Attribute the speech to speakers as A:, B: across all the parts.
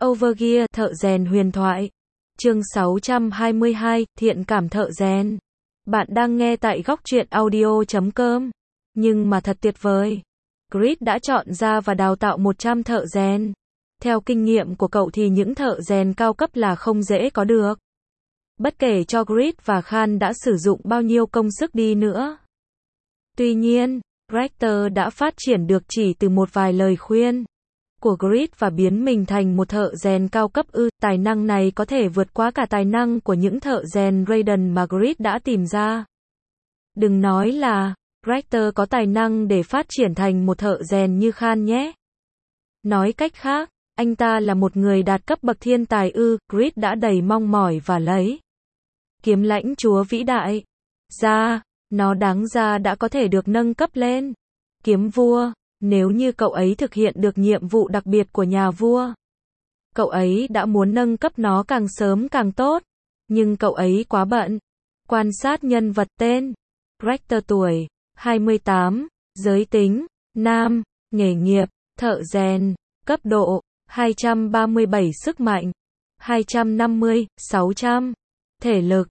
A: Overgear, thợ rèn huyền thoại. Chương 622, thiện cảm thợ rèn. Bạn đang nghe tại góc truyện audio.com. Nhưng mà thật tuyệt vời. Grid đã chọn ra và đào tạo 100 thợ rèn. Theo kinh nghiệm của cậu thì những thợ rèn cao cấp là không dễ có được. Bất kể cho Grid và Khan đã sử dụng bao nhiêu công sức đi nữa. Tuy nhiên, Rector đã phát triển được chỉ từ một vài lời khuyên của Grid và biến mình thành một thợ rèn cao cấp. Tài năng này có thể vượt qua cả tài năng của những thợ rèn Raiden mà Grid đã tìm ra. Đừng nói là Rector có tài năng để phát triển thành một thợ rèn như Khan nhé. Nói cách khác, anh ta là một người đạt cấp bậc thiên tài. Grid đã đầy mong mỏi và lấy kiếm lãnh chúa vĩ đại ra, nó đáng ra đã có thể được nâng cấp lên kiếm vua, nếu như cậu ấy thực hiện được nhiệm vụ đặc biệt của nhà vua. Cậu ấy đã muốn nâng cấp nó càng sớm càng tốt, nhưng cậu ấy quá bận quan sát nhân vật. Tên Rector, tuổi 28, giới tính nam, nghề nghiệp thợ rèn, cấp độ 237, sức mạnh 250, 600, thể lực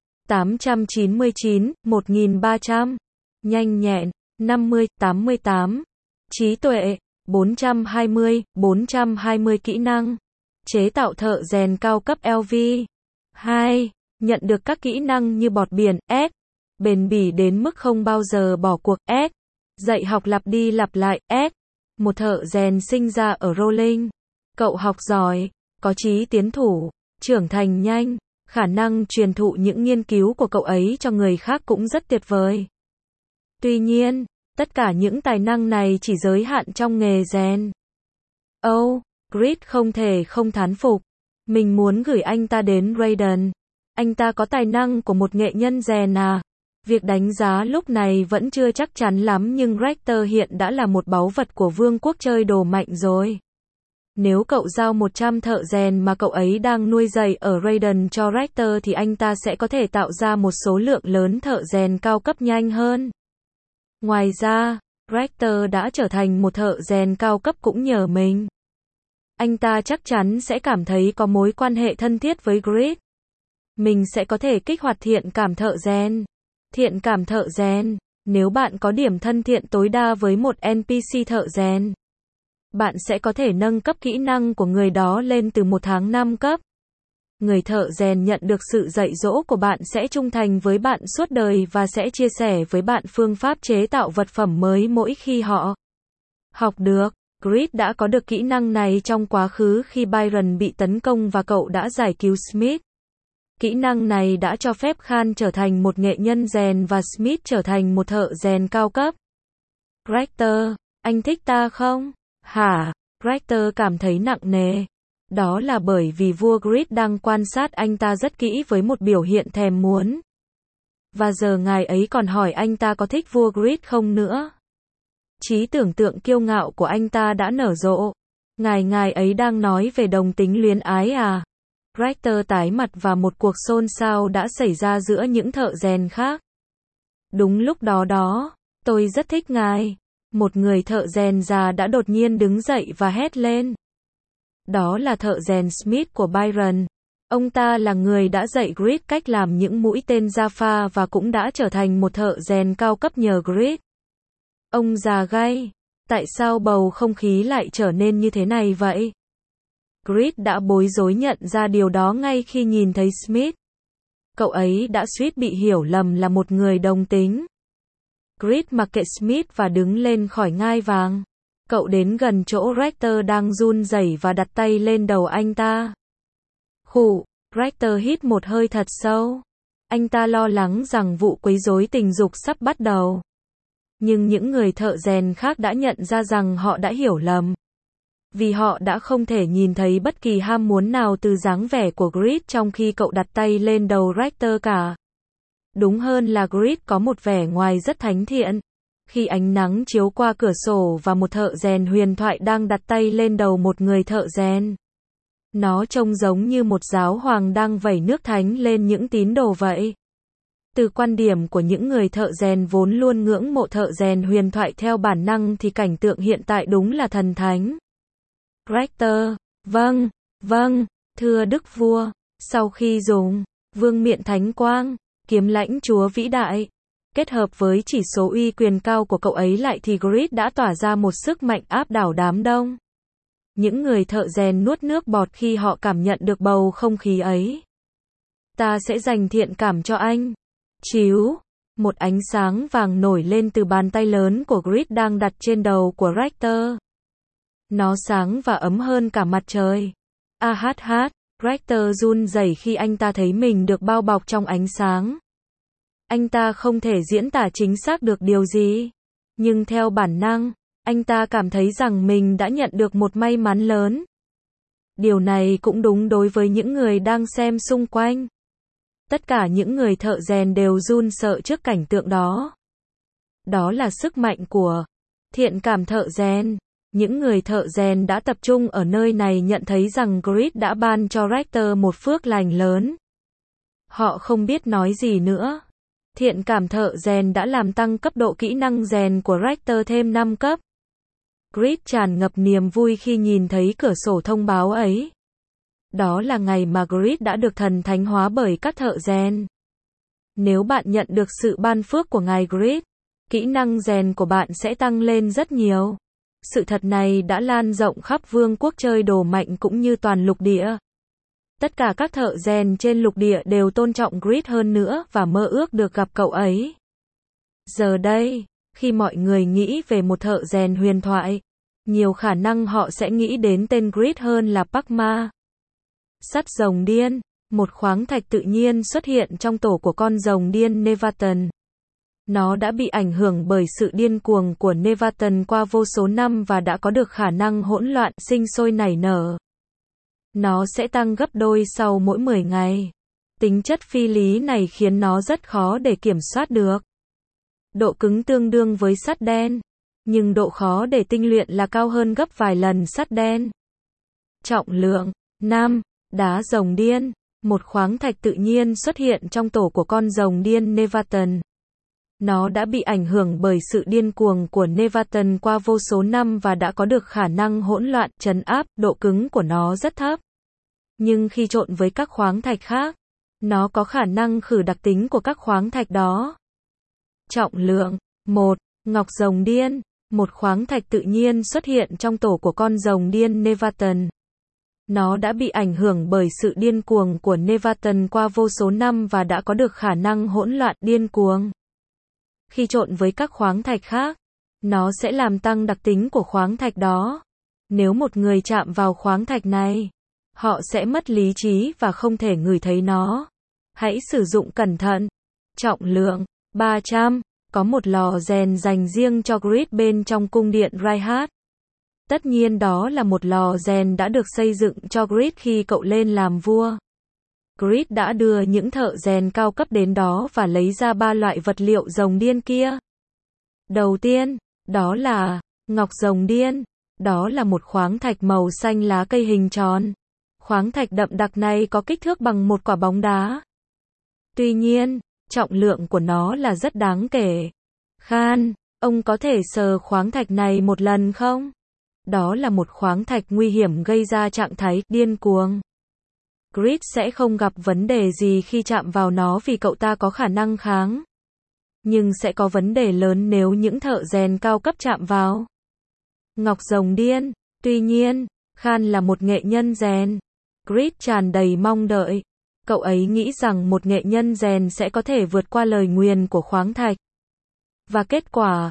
A: 899, 1300, nhanh nhẹn 50, 88, trí tuệ 420, 420, kỹ năng chế tạo thợ rèn cao cấp LV 2, nhận được các kỹ năng như bọt biển S, bền bỉ đến mức không bao giờ bỏ cuộc S, dạy học lặp đi lặp lại S, một thợ rèn sinh ra ở Rolling. Cậu học giỏi, có chí tiến thủ, trưởng thành nhanh, khả năng truyền thụ những nghiên cứu của cậu ấy cho người khác cũng rất tuyệt vời. Tuy nhiên, tất cả những tài năng này chỉ giới hạn trong nghề rèn. Grid không thể không thán phục. Mình muốn gửi anh ta đến Raiden. Anh ta có tài năng của một nghệ nhân rèn à? Việc đánh giá lúc này vẫn chưa chắc chắn lắm, nhưng Rector hiện đã là một báu vật của vương quốc chơi đồ mạnh rồi. Nếu cậu giao 100 thợ rèn mà cậu ấy đang nuôi dạy ở Raiden cho Rector thì anh ta sẽ có thể tạo ra một số lượng lớn thợ rèn cao cấp nhanh hơn. Ngoài ra, Rector đã trở thành một thợ rèn cao cấp cũng nhờ mình. Anh ta chắc chắn sẽ cảm thấy có mối quan hệ thân thiết với Grid. Mình sẽ có thể kích hoạt thiện cảm thợ rèn. Thiện cảm thợ rèn, nếu bạn có điểm thân thiện tối đa với một NPC thợ rèn, bạn sẽ có thể nâng cấp kỹ năng của người đó lên từ 1 tháng 5 cấp. Người thợ rèn nhận được sự dạy dỗ của bạn sẽ trung thành với bạn suốt đời và sẽ chia sẻ với bạn phương pháp chế tạo vật phẩm mới mỗi khi họ học được. Grid đã có được kỹ năng này trong quá khứ khi Byron bị tấn công và cậu đã giải cứu Smith. Kỹ năng này đã cho phép Khan trở thành một nghệ nhân rèn và Smith trở thành một thợ rèn cao cấp. Rector, anh thích ta không? Hả? Rector cảm thấy nặng nề. Đó là bởi vì vua Grid đang quan sát anh ta rất kỹ với một biểu hiện thèm muốn. Và giờ ngài ấy còn hỏi anh ta có thích vua Grid không nữa. Trí tưởng tượng kiêu ngạo của anh ta đã nở rộ. Ngài ấy đang nói về đồng tính luyến ái à? Rector tái mặt và một cuộc xôn xao đã xảy ra giữa những thợ rèn khác. Đúng lúc đó, tôi rất thích ngài. Một người thợ rèn già đã đột nhiên đứng dậy và hét lên. Đó là thợ rèn Smith của Byron. Ông ta là người đã dạy Grid cách làm những mũi tên Jaffa và cũng đã trở thành một thợ rèn cao cấp nhờ Grid. Ông già gay, tại sao bầu không khí lại trở nên như thế này vậy? Grid đã bối rối nhận ra điều đó ngay khi nhìn thấy Smith. Cậu ấy đã suýt bị hiểu lầm là một người đồng tính. Grid mặc kệ Smith và đứng lên khỏi ngai vàng. Cậu đến gần chỗ Rector đang run rẩy và đặt tay lên đầu anh ta. Khụ, Rector hít một hơi thật sâu. Anh ta lo lắng rằng vụ quấy rối tình dục sắp bắt đầu. Nhưng những người thợ rèn khác đã nhận ra rằng họ đã hiểu lầm. Vì họ đã không thể nhìn thấy bất kỳ ham muốn nào từ dáng vẻ của Grid trong khi cậu đặt tay lên đầu Rector cả. Đúng hơn là Grid có một vẻ ngoài rất thánh thiện. Khi ánh nắng chiếu qua cửa sổ và một thợ rèn huyền thoại đang đặt tay lên đầu một người thợ rèn, nó trông giống như một giáo hoàng đang vẩy nước thánh lên những tín đồ vậy. Từ quan điểm của những người thợ rèn vốn luôn ngưỡng mộ thợ rèn huyền thoại theo bản năng thì cảnh tượng hiện tại đúng là thần thánh. Rector, vâng, Vâng, thưa đức vua, sau khi dùng vương miện thánh quang, kiếm lãnh chúa vĩ đại, kết hợp với chỉ số uy quyền cao của cậu ấy lại thì Grid đã tỏa ra một sức mạnh áp đảo đám đông. Những người thợ rèn nuốt nước bọt khi họ cảm nhận được bầu không khí ấy. Ta sẽ dành thiện cảm cho anh. Chíu, một ánh sáng vàng nổi lên từ bàn tay lớn của Grid đang đặt trên đầu của Richter. Nó sáng và ấm hơn cả mặt trời. Richter run rẩy khi anh ta thấy mình được bao bọc trong ánh sáng. Anh ta không thể diễn tả chính xác được điều gì. Nhưng theo bản năng, anh ta cảm thấy rằng mình đã nhận được một may mắn lớn. Điều này cũng đúng đối với những người đang xem xung quanh. Tất cả những người thợ rèn đều run sợ trước cảnh tượng đó. Đó là sức mạnh của thiện cảm thợ rèn. Những người thợ rèn đã tập trung ở nơi này nhận thấy rằng Grid đã ban cho Richter một phước lành lớn. Họ không biết nói gì nữa. Thiện cảm thợ rèn đã làm tăng cấp độ kỹ năng rèn của Richter thêm 5 cấp. Grid tràn ngập niềm vui khi nhìn thấy cửa sổ thông báo ấy. Đó là ngày mà Grid đã được thần thánh hóa bởi các thợ rèn. Nếu bạn nhận được sự ban phước của ngài Grid, kỹ năng rèn của bạn sẽ tăng lên rất nhiều. Sự thật này đã lan rộng khắp vương quốc chơi đồ mạnh cũng như toàn lục địa. Tất cả các thợ rèn trên lục địa đều tôn trọng Grid hơn nữa và mơ ước được gặp cậu ấy. Giờ đây, khi mọi người nghĩ về một thợ rèn huyền thoại, nhiều khả năng họ sẽ nghĩ đến tên Grid hơn là Pakma. Sắt rồng điên, một khoáng thạch tự nhiên xuất hiện trong tổ của con rồng điên Nevaton. Nó đã bị ảnh hưởng bởi sự điên cuồng của Nevaton qua vô số năm và đã có được khả năng hỗn loạn, sinh sôi nảy nở. Nó sẽ tăng gấp đôi sau mỗi 10 ngày. Tính chất phi lý này khiến nó rất khó để kiểm soát được. Độ cứng tương đương với sắt đen, nhưng độ khó để tinh luyện là cao hơn gấp vài lần sắt đen. Trọng lượng 5. Đá rồng điên, một khoáng thạch tự nhiên xuất hiện trong tổ của con rồng điên Nevaton. Nó đã bị ảnh hưởng bởi sự điên cuồng của Nevaton qua vô số năm và đã có được khả năng hỗn loạn, trấn áp, độ cứng của nó rất thấp. Nhưng khi trộn với các khoáng thạch khác, nó có khả năng khử đặc tính của các khoáng thạch đó. Trọng lượng 1. Ngọc rồng điên, một khoáng thạch tự nhiên xuất hiện trong tổ của con rồng điên Nevaton. Nó đã bị ảnh hưởng bởi sự điên cuồng của Nevaton qua vô số năm và đã có được khả năng hỗn loạn, điên cuồng. Khi trộn với các khoáng thạch khác, nó sẽ làm tăng đặc tính của khoáng thạch đó. Nếu một người chạm vào khoáng thạch này, họ sẽ mất lý trí và không thể ngửi thấy nó. Hãy sử dụng cẩn thận. Trọng lượng 300. Có một lò rèn dành riêng cho Grid bên trong cung điện Reinhardt. Tất nhiên đó là một lò rèn đã được xây dựng cho Grid khi cậu lên làm vua. Grid đã đưa những thợ rèn cao cấp đến đó và lấy ra 3 loại vật liệu rồng điên kia. Đầu tiên, đó là ngọc rồng điên. Đó là một khoáng thạch màu xanh lá cây hình tròn. Khoáng thạch đậm đặc này có kích thước bằng một quả bóng đá. Tuy nhiên, trọng lượng của nó là rất đáng kể. Khan, ông có thể sờ khoáng thạch này một lần không? Đó là một khoáng thạch nguy hiểm gây ra trạng thái điên cuồng. Grid sẽ không gặp vấn đề gì khi chạm vào nó vì cậu ta có khả năng kháng. Nhưng sẽ có vấn đề lớn nếu những thợ rèn cao cấp chạm vào. Ngọc rồng điên. Tuy nhiên, Khan là một nghệ nhân rèn. Grid tràn đầy mong đợi. Cậu ấy nghĩ rằng một nghệ nhân rèn sẽ có thể vượt qua lời nguyền của khoáng thạch. Và kết quả,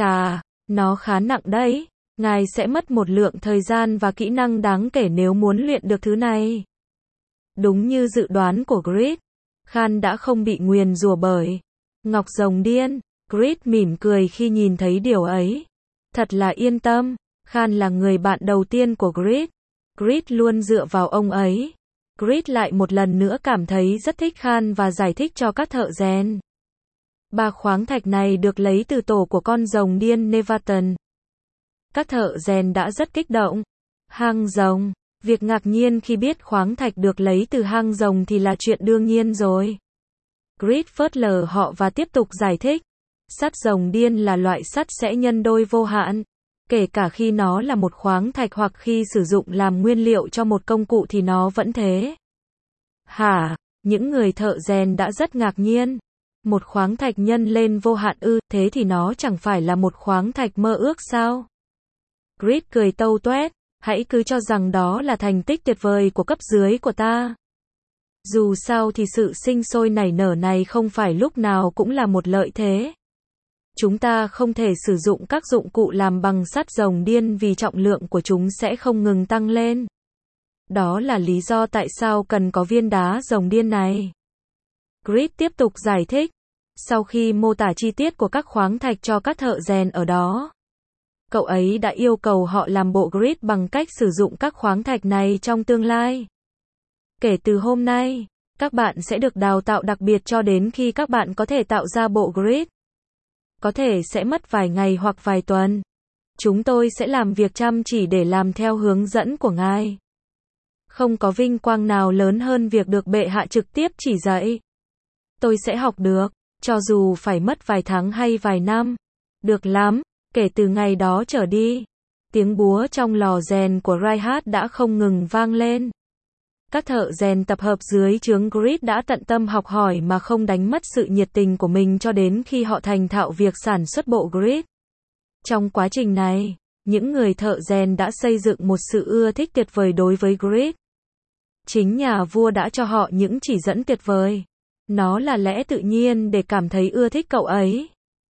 A: nó khá nặng đấy. Ngài sẽ mất một lượng thời gian và kỹ năng đáng kể nếu muốn luyện được thứ này. Đúng như dự đoán của Grid, Khan đã không bị nguyền rủa bởi ngọc rồng điên. Grid mỉm cười khi nhìn thấy điều ấy. Thật là yên tâm, Khan là người bạn đầu tiên của Grid. Grid luôn dựa vào ông ấy. Grid lại một lần nữa cảm thấy rất thích Khan và giải thích cho các thợ rèn. 3 khoáng thạch này được lấy từ tổ của con rồng điên Nevaton. Các thợ rèn đã rất kích động. Hang rồng. Việc ngạc nhiên khi biết khoáng thạch được lấy từ hang rồng thì là chuyện đương nhiên rồi. Grid phớt lờ họ và tiếp tục giải thích. Sắt rồng điên là loại sắt sẽ nhân đôi vô hạn. Kể cả khi nó là một khoáng thạch hoặc khi sử dụng làm nguyên liệu cho một công cụ thì nó vẫn thế. Hả? Những người thợ rèn đã rất ngạc nhiên. Một khoáng thạch nhân lên vô hạn ư, thế thì nó chẳng phải là một khoáng thạch mơ ước sao? Grid cười tâu toét, hãy cứ cho rằng đó là thành tích tuyệt vời của cấp dưới của ta. Dù sao thì sự sinh sôi nảy nở này không phải lúc nào cũng là một lợi thế. Chúng ta không thể sử dụng các dụng cụ làm bằng sắt rồng điên vì trọng lượng của chúng sẽ không ngừng tăng lên. Đó là lý do tại sao cần có viên đá rồng điên này. Grid tiếp tục giải thích. Sau khi mô tả chi tiết của các khoáng thạch cho các thợ rèn ở đó, cậu ấy đã yêu cầu họ làm bộ grid bằng cách sử dụng các khoáng thạch này trong tương lai. Kể từ hôm nay, các bạn sẽ được đào tạo đặc biệt cho đến khi các bạn có thể tạo ra bộ grid. Có thể sẽ mất vài ngày hoặc vài tuần. Chúng tôi sẽ làm việc chăm chỉ để làm theo hướng dẫn của ngài. Không có vinh quang nào lớn hơn việc được bệ hạ trực tiếp chỉ dạy. Tôi sẽ học được, cho dù phải mất vài tháng hay vài năm. Được lắm, kể từ ngày đó trở đi. Tiếng búa trong lò rèn của Reinhardt đã không ngừng vang lên. Các thợ rèn tập hợp dưới trướng Grid đã tận tâm học hỏi mà không đánh mất sự nhiệt tình của mình cho đến khi họ thành thạo việc sản xuất bộ Grid. Trong quá trình này, những người thợ rèn đã xây dựng một sự ưa thích tuyệt vời đối với Grid. Chính nhà vua đã cho họ những chỉ dẫn tuyệt vời. Nó là lẽ tự nhiên để cảm thấy ưa thích cậu ấy.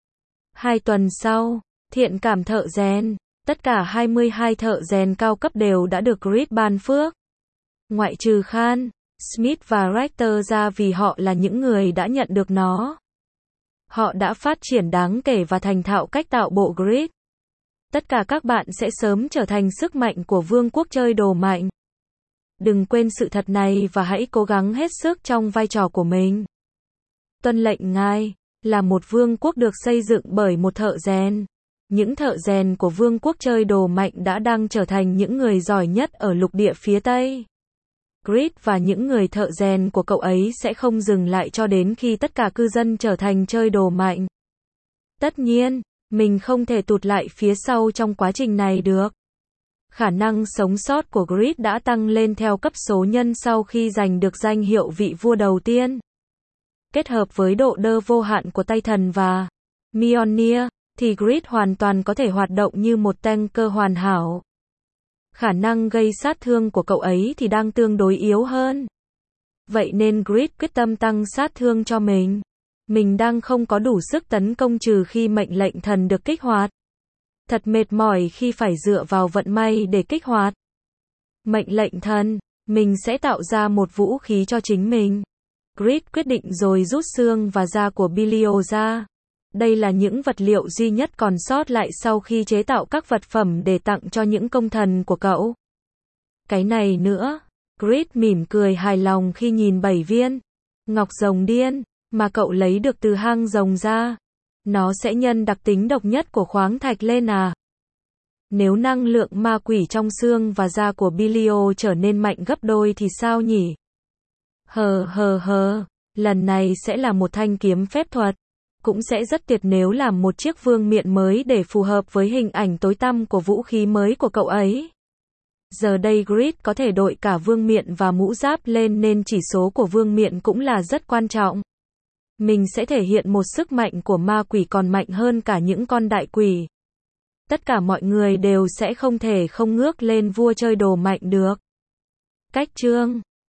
A: 2 tuần sau, thiện cảm thợ rèn, tất cả 22 thợ rèn cao cấp đều đã được Grid ban phước. Ngoại trừ Khan, Smith và Richter ra vì họ là những người đã nhận được nó. Họ đã phát triển đáng kể và thành thạo cách tạo bộ Grid. Tất cả các bạn sẽ sớm trở thành sức mạnh của vương quốc chơi đồ mạnh. Đừng quên sự thật này và hãy cố gắng hết sức trong vai trò của mình. Tuân lệnh ngài, là một vương quốc được xây dựng bởi một thợ rèn. Những thợ rèn của vương quốc chơi đồ mạnh đang trở thành những người giỏi nhất ở lục địa phía Tây. Grid và những người thợ rèn của cậu ấy sẽ không dừng lại cho đến khi tất cả cư dân trở thành chơi đồ mạnh. Tất nhiên, mình không thể tụt lại phía sau trong quá trình này được. Khả năng sống sót của Grid đã tăng lên theo cấp số nhân sau khi giành được danh hiệu vị vua đầu tiên. Kết hợp với độ đơ vô hạn của Titan và Mjolnir, thì Grid hoàn toàn có thể hoạt động như một tanker hoàn hảo. Khả năng gây sát thương của cậu ấy thì đang tương đối yếu hơn. Vậy nên Grid quyết tâm tăng sát thương cho mình. Mình đang không có đủ sức tấn công trừ khi mệnh lệnh thần được kích hoạt. Thật mệt mỏi khi phải dựa vào vận may để kích hoạt mệnh lệnh thần. Mình sẽ tạo ra một vũ khí cho chính mình. Grid quyết định rồi rút xương và da của Belial ra. Đây là những vật liệu duy nhất còn sót lại sau khi chế tạo các vật phẩm để tặng cho những công thần của cậu. Cái này nữa. Grid mỉm cười hài lòng khi nhìn 7 viên ngọc rồng điên mà cậu lấy được từ hang rồng ra. Nó sẽ nhân đặc tính độc nhất của khoáng thạch lên à? Nếu năng lượng ma quỷ trong xương và da của Belial trở nên mạnh gấp đôi thì sao nhỉ? Lần này sẽ là một thanh kiếm phép thuật. Cũng sẽ rất tuyệt nếu làm một chiếc vương miện mới để phù hợp với hình ảnh tối tăm của vũ khí mới của cậu ấy. Giờ đây Grid có thể đội cả vương miện và mũ giáp lên nên chỉ số của vương miện cũng là rất quan trọng. Mình sẽ thể hiện một sức mạnh của ma quỷ còn mạnh hơn cả những con đại quỷ. Tất cả mọi người đều sẽ không thể không ngước lên vua chơi đồ mạnh được. Cách chương